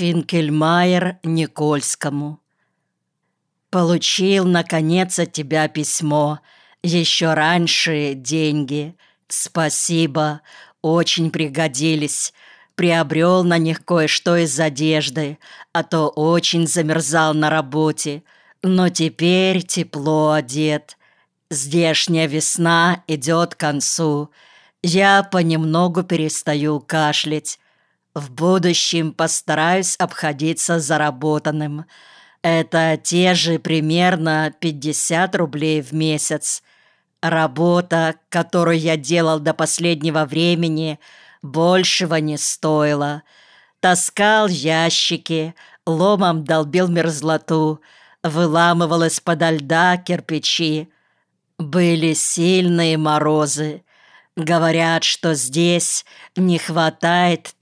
Финкельмайер Никольскому. Получил, наконец, от тебя письмо. Еще раньше деньги. Спасибо, очень пригодились. Приобрел на них кое-что из одежды, а то очень замерзал на работе. Но теперь тепло одет. Здешняя весна идет к концу. Я понемногу перестаю кашлять. В будущем постараюсь обходиться заработанным. Это те же примерно 50 рублей в месяц. Работа, которую я делал до последнего времени, большего не стоила. Таскал ящики, ломом долбил мерзлоту, выламывал из-подо льда кирпичи. Были сильные морозы. Говорят, что здесь не хватает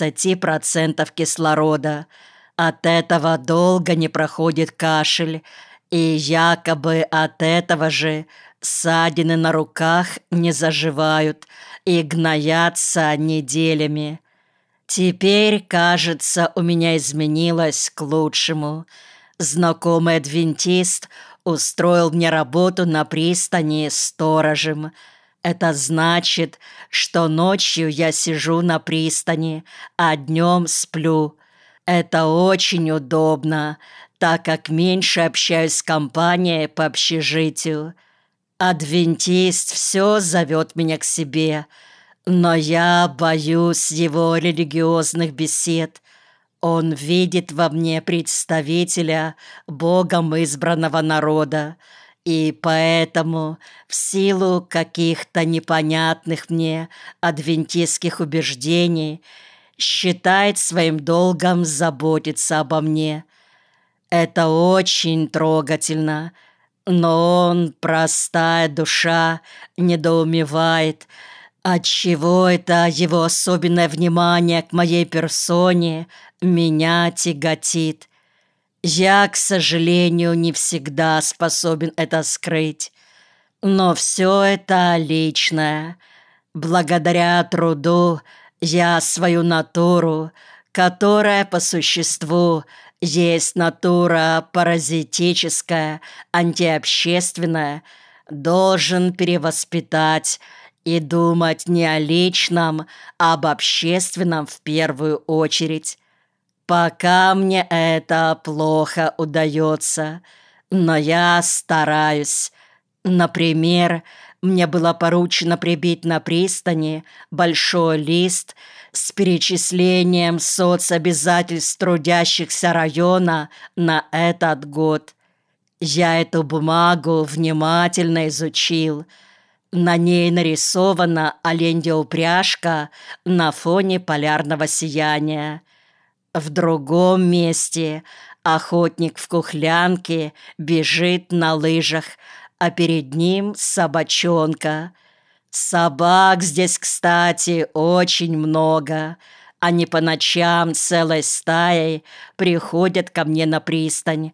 30% кислорода. От этого долго не проходит кашель, и якобы от этого же ссадины на руках не заживают и гноятся неделями. Теперь, кажется, у меня изменилось к лучшему. Знакомый адвентист устроил мне работу на пристани сторожем. Это значит, что ночью я сижу на пристани, а днем сплю. Это очень удобно, так как меньше общаюсь с компанией по общежитию. Адвентист все зовет меня к себе, но я боюсь его религиозных бесед. Он видит во мне представителя Богом избранного народа, и поэтому в силу каких-то непонятных мне адвентистских убеждений считает своим долгом заботиться обо мне. Это очень трогательно, но он, простая душа, недоумевает, отчего это его особенное внимание к моей персоне меня тяготит. Я, к сожалению, не всегда способен это скрыть. Но все это личное. Благодаря труду я свою натуру, которая по существу есть натура паразитическая, антиобщественная, должен перевоспитать и думать не о личном, а об общественном в первую очередь. Пока мне это плохо удается, но я стараюсь. Например, мне было поручено прибить на пристани большой лист с перечислением соцобязательств трудящихся района на этот год. Я эту бумагу внимательно изучил. На ней нарисована оленья-упряжка на фоне полярного сияния. В другом месте охотник в кухлянке бежит на лыжах, а перед ним собачонка. Собак здесь, кстати, очень много. Они по ночам целой стаей приходят ко мне на пристань,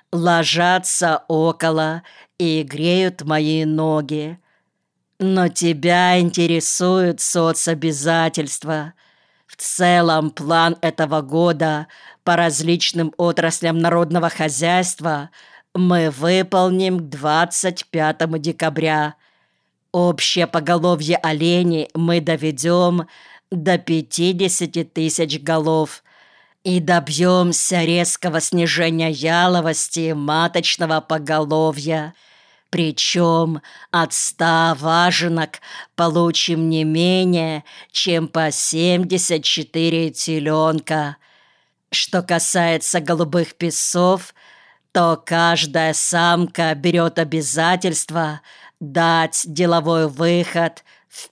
ложатся около и греют мои ноги. Но тебя интересуют соцобязательства. В целом, план этого года по различным отраслям народного хозяйства мы выполним к 25 декабря. Общее поголовье оленей мы доведем до 50 тысяч голов и добьемся резкого снижения яловости маточного поголовья. Причем от 100 важенок получим не менее, чем по 74 теленка. Что касается голубых песцов, то каждая самка берет обязательство дать деловой выход в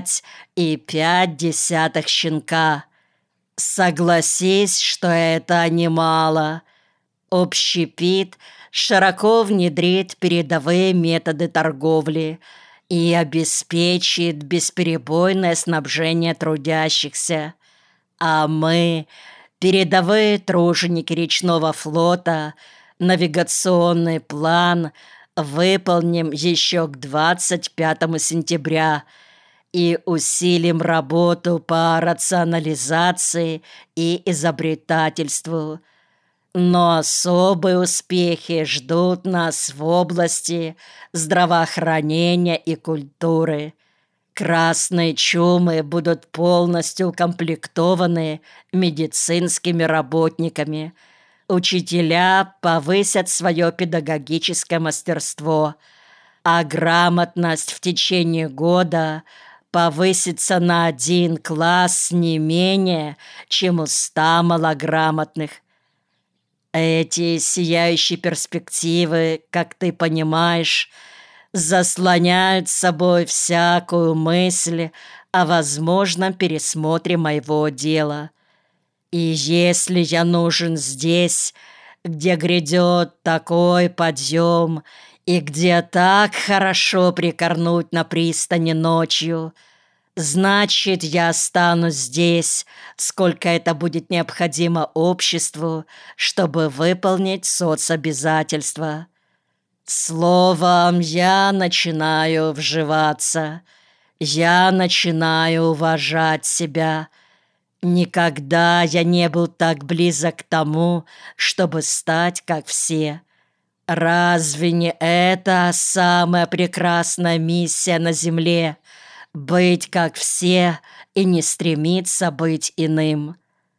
5,5 щенка. Согласись, что это немало. Общепит широко внедрит передовые методы торговли и обеспечит бесперебойное снабжение трудящихся. А мы, передовые труженики речного флота, навигационный план выполним еще к 25 сентября и усилим работу по рационализации и изобретательству. Но особые успехи ждут нас в области здравоохранения и культуры. Красные чумы будут полностью укомплектованы медицинскими работниками. Учителя повысят свое педагогическое мастерство, а грамотность в течение года повысится на 1 класс не менее, чем у 100 малограмотных. Эти сияющие перспективы, как ты понимаешь, заслоняют собой всякую мысль о возможном пересмотре моего дела. И если я нужен здесь, где грядет такой подъем и где так хорошо прикорнуть на пристани ночью, значит, я останусь здесь, сколько это будет необходимо обществу, чтобы выполнить соцобязательства. Словом, я начинаю вживаться, я начинаю уважать себя. Никогда я не был так близок к тому, чтобы стать как все. Разве не это самая прекрасная миссия на земле — быть как все и не стремиться быть иным?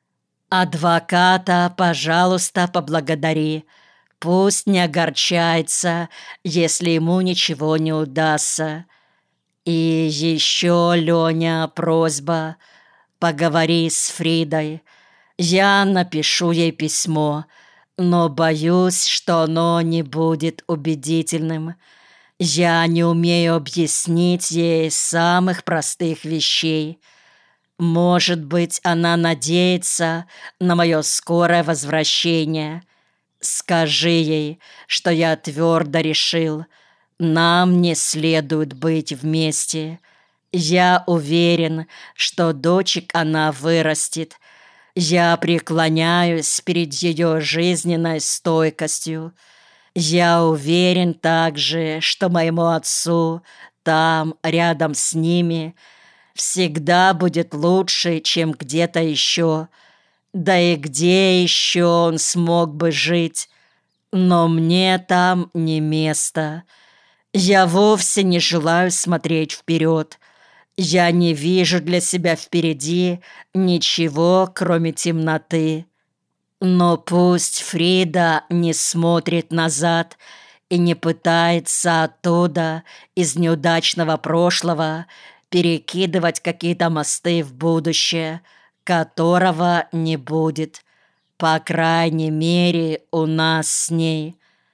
Адвоката, пожалуйста, поблагодари. Пусть не огорчается, если ему ничего не удастся. И еще, Леня, просьба. Поговори с Фридой. Я напишу ей письмо, но боюсь, что оно не будет убедительным. Я не умею объяснить ей самых простых вещей. Может быть, она надеется на мое скорое возвращение. Скажи ей, что я твердо решил, нам не следует быть вместе. Я уверен, что дочек она вырастет. Я преклоняюсь перед ее жизненной стойкостью. Я уверен также, что моему отцу там, рядом с ними, всегда будет лучше, чем где-то еще. Да и где еще он смог бы жить? Но мне там не место. Я вовсе не желаю смотреть вперед. Я не вижу для себя впереди ничего, кроме темноты. Но пусть Фрида не смотрит назад и не пытается оттуда, из неудачного прошлого, перекидывать какие-то мосты в будущее, которого не будет, по крайней мере, у нас с ней.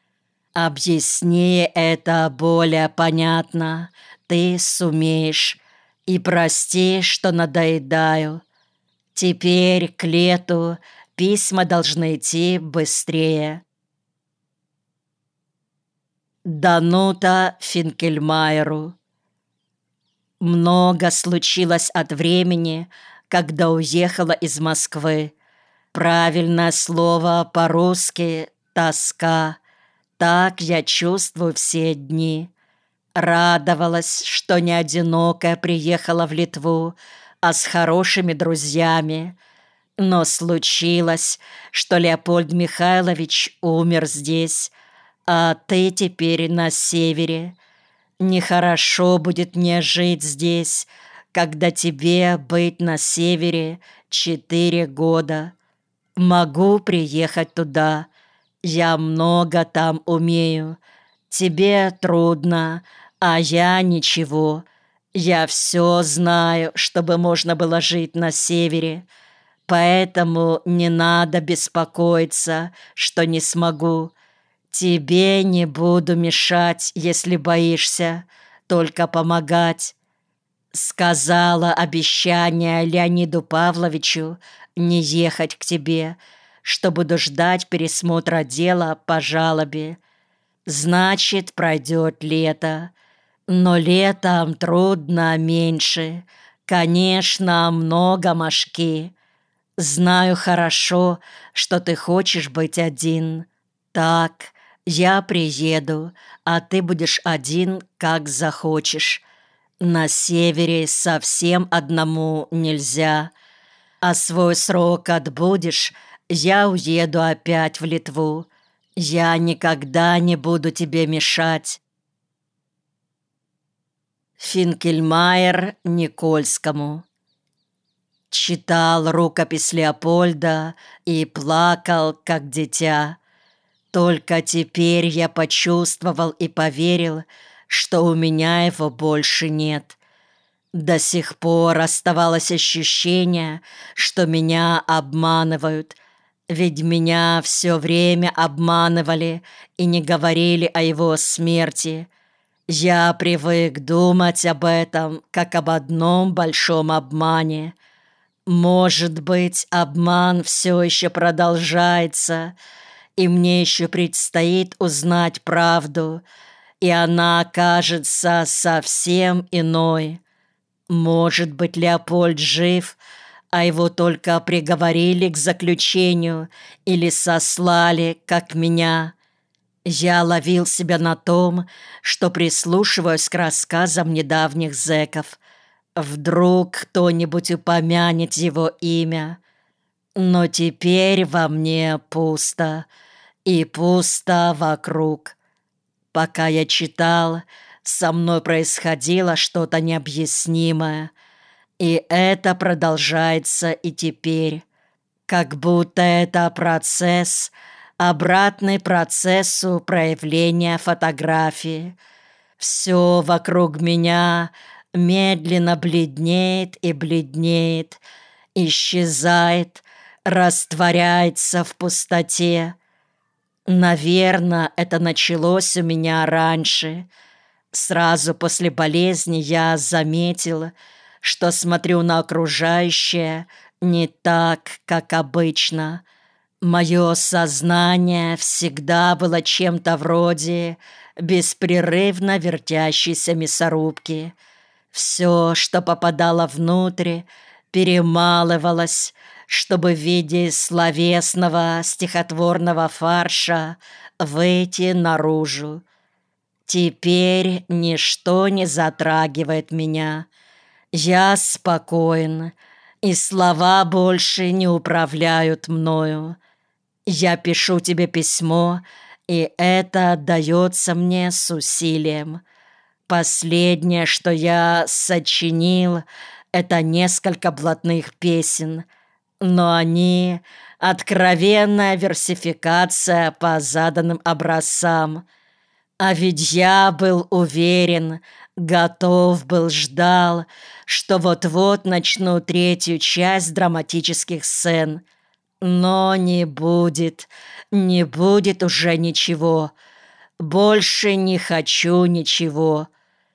Объясни это более понятно, ты сумеешь, и прости, что надоедаю. Теперь к лету письма должны идти быстрее. Данута Финкельмайеру. Много случилось от времени, когда уехала из Москвы. Правильное слово по-русски — тоска. Так я чувствую все дни. Радовалась, что не одинокая приехала в Литву, а с хорошими друзьями. Но случилось, что Леопольд Михайлович умер здесь, а ты теперь на севере. Нехорошо будет мне жить здесь, когда тебе быть на севере 4 года. Могу приехать туда. Я много там умею. Тебе трудно, а я ничего. Я все знаю, чтобы можно было жить на севере. Поэтому не надо беспокоиться, что не смогу. Тебе не буду мешать, если боишься, только помогать. Сказала обещание Леониду Павловичу не ехать к тебе, что буду ждать пересмотра дела по жалобе. Значит, пройдет лето. Но летом трудно меньше. Конечно, много мошки. Знаю хорошо, что ты хочешь быть один. Так, я приеду, а ты будешь один, как захочешь. На севере совсем одному нельзя, а свой срок отбудешь, я уеду опять в Литву. Я никогда не буду тебе мешать. Финкельмайер Никольскому. Читал рукопись Леопольда и плакал, как дитя. Только теперь я почувствовал и поверил, что у меня его больше нет. До сих пор оставалось ощущение, что меня обманывают, ведь меня все время обманывали и не говорили о его смерти. Я привык думать об этом, как об одном большом обмане. Может быть, обман все еще продолжается, и мне еще предстоит узнать правду, и она окажется совсем иной. Может быть, Леопольд жив, а его только приговорили к заключению или сослали, как меня. Я ловил себя на том, что прислушиваюсь к рассказам недавних зэков. Вдруг кто-нибудь упомянет его имя. Но теперь во мне пусто, и пусто вокруг. Пока я читал, со мной происходило что-то необъяснимое, и это продолжается и теперь, как будто это процесс, обратный процессу проявления фотографии. Все вокруг меня медленно бледнеет и бледнеет, исчезает, растворяется в пустоте. Наверное, это началось у меня раньше. Сразу после болезни я заметила, что смотрю на окружающее не так, как обычно. Мое сознание всегда было чем-то вроде беспрерывно вертящейся мясорубки. Все, что попадало внутрь, перемалывалось, чтобы в виде словесного стихотворного фарша выйти наружу. Теперь ничто не затрагивает меня. Я спокоен, и слова больше не управляют мною. Я пишу тебе письмо, и это отдается мне с усилием. Последнее, что я сочинил, это несколько блатных песен, но они — откровенная версификация по заданным образцам. А ведь я был уверен, готов был, ждал, что вот-вот начну третью часть драматических сцен. Но не будет, не будет уже ничего. Больше не хочу ничего.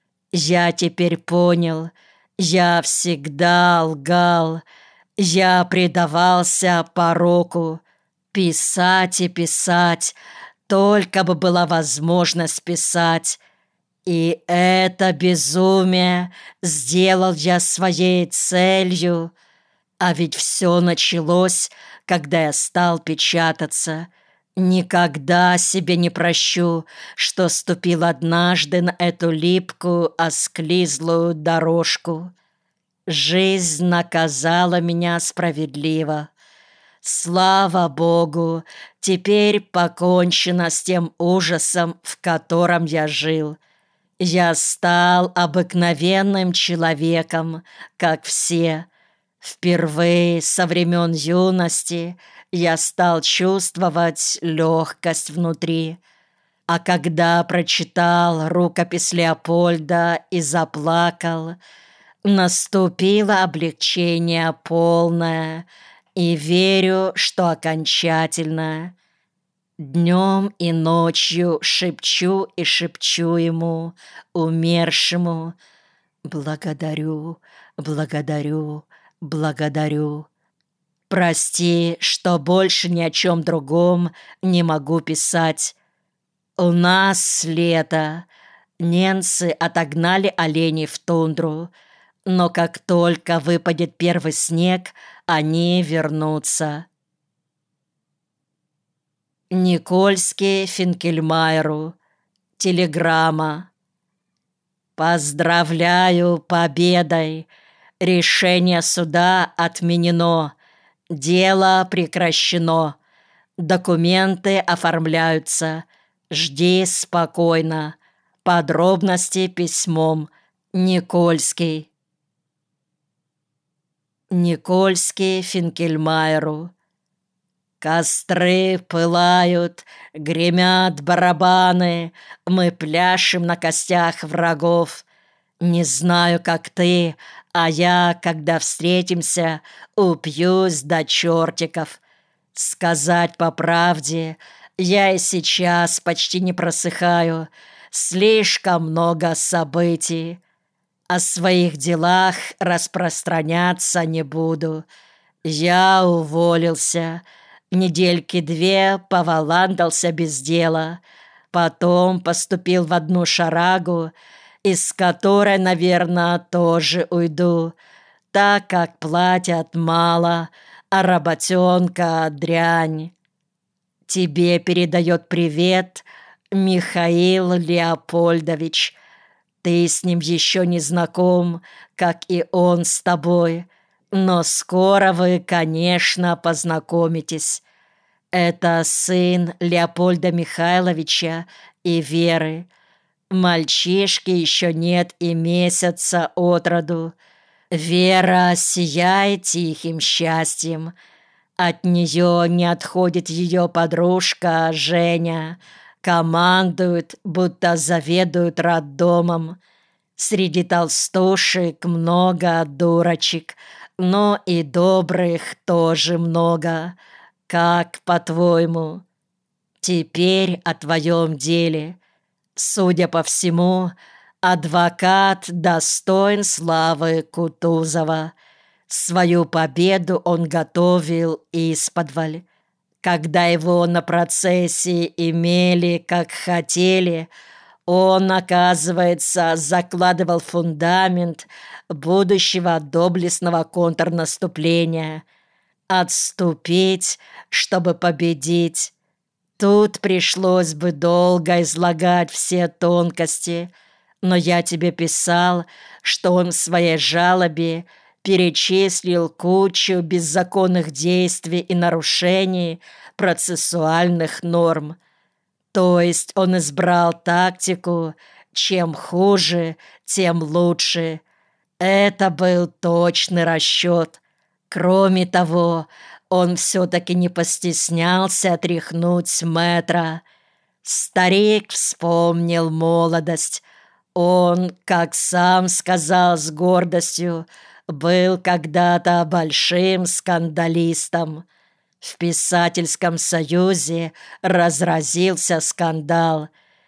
Я теперь понял, я всегда лгал, я предавался пороку. Писать и писать, только бы была возможность писать. И это безумие сделал я своей целью. А ведь все началось, когда я стал печататься. Никогда себе не прощу, что ступил однажды на эту липкую, осклизлую дорожку. Жизнь наказала меня справедливо. Слава Богу, теперь покончено с тем ужасом, в котором я жил. Я стал обыкновенным человеком, как все. Впервые со времен юности я стал чувствовать легкость внутри. А когда прочитал рукопись Леопольда и заплакал, наступило облегчение полное, и верю, что окончательно. Днем и ночью шепчу и шепчу ему, умершему: «Благодарю, благодарю, благодарю. Прости, что больше ни о чем другом не могу писать. У нас лето. Немцы отогнали оленей в тундру, но как только выпадет первый снег, они вернутся». Никольский Финкельмайеру. Телеграмма. Поздравляю победой! Решение суда отменено. Дело прекращено. Документы оформляются. Жди спокойно. Подробности письмом. Никольский. Никольский Финкельмайеру. Костры пылают, гремят барабаны, мы пляшем на костях врагов. Не знаю, как ты, а я, когда встретимся, упьюсь до чертиков. Сказать по правде, я и сейчас почти не просыхаю, слишком много событий. О своих делах распространяться не буду. Я уволился, недельки 2 поваландался без дела, потом поступил в одну шарагу, из которой, наверное, тоже уйду, так как платят мало, а работенка дрянь. Тебе передает привет Михаил Леопольдович. Ты с ним еще не знаком, как и он с тобой, но скоро вы, конечно, познакомитесь. Это сын Леопольда Михайловича и Веры. Мальчишки еще нет и месяца от роду. Вера сияет тихим счастьем. От нее не отходит ее подружка Женя. Командует, будто заведует роддомом. Среди толстушек много дурочек, но и добрых тоже много. Как по-твоему? Теперь о твоем деле. Судя по всему, адвокат достоин славы Кутузова. Свою победу он готовил исподволь. Когда его на процессе имели, как хотели, он, оказывается, закладывал фундамент будущего доблестного контрнаступления. Отступить, чтобы победить. Тут пришлось бы долго излагать все тонкости, но я тебе писал, что он в своей жалобе перечислил кучу беззаконных действий и нарушений процессуальных норм. То есть он избрал тактику «чем хуже, тем лучше». Это был точный расчет. Кроме того, он все-таки не постеснялся отряхнуть мэтра. Старик вспомнил молодость. Он, как сам сказал с гордостью, был когда-то большим скандалистом. В писательском союзе разразился скандал.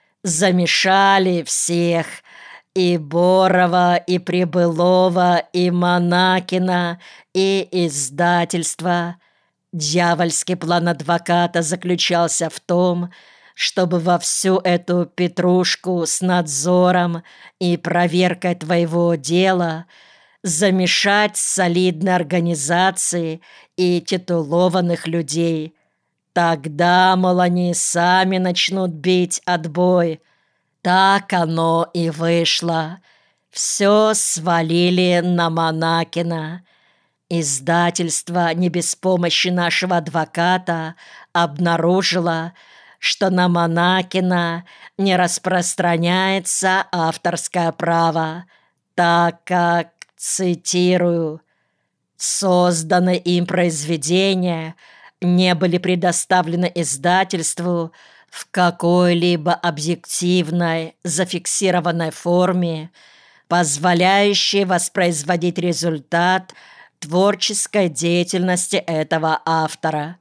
Замешали всех: и Борова, и Прибылова, и Монакина, и издательство. Дьявольский план адвоката заключался в том, чтобы во всю эту петрушку с надзором и проверкой твоего дела замешать солидные организации и титулованных людей. Тогда, мол, они сами начнут бить отбой. Так оно и вышло. Все свалили на Монакина. Издательство не без помощи нашего адвоката обнаружило, что на Монакина не распространяется авторское право, так как, цитирую, «созданные им произведения не были предоставлены издательству в какой-либо объективной, зафиксированной форме, позволяющей воспроизводить результат творческой деятельности этого автора».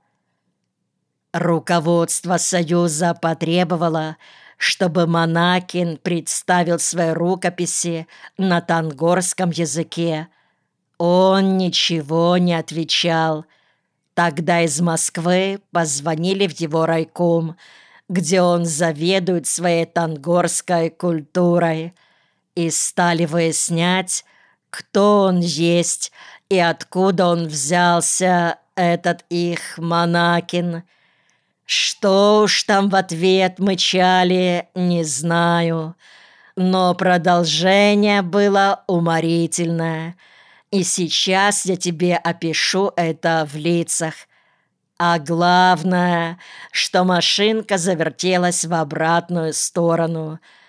Руководство Союза потребовало, чтобы Монакин представил свои рукописи на тангорском языке. Он ничего не отвечал. Тогда из Москвы позвонили в его райком, где он заведует своей тангорской культурой, и стали выяснять, кто он есть и откуда он взялся, этот их Монакин. Что уж там в ответ мычали, не знаю. но продолжение было уморительное. И сейчас я тебе опишу это в лицах. А главное, что машинка завертелась в обратную сторону.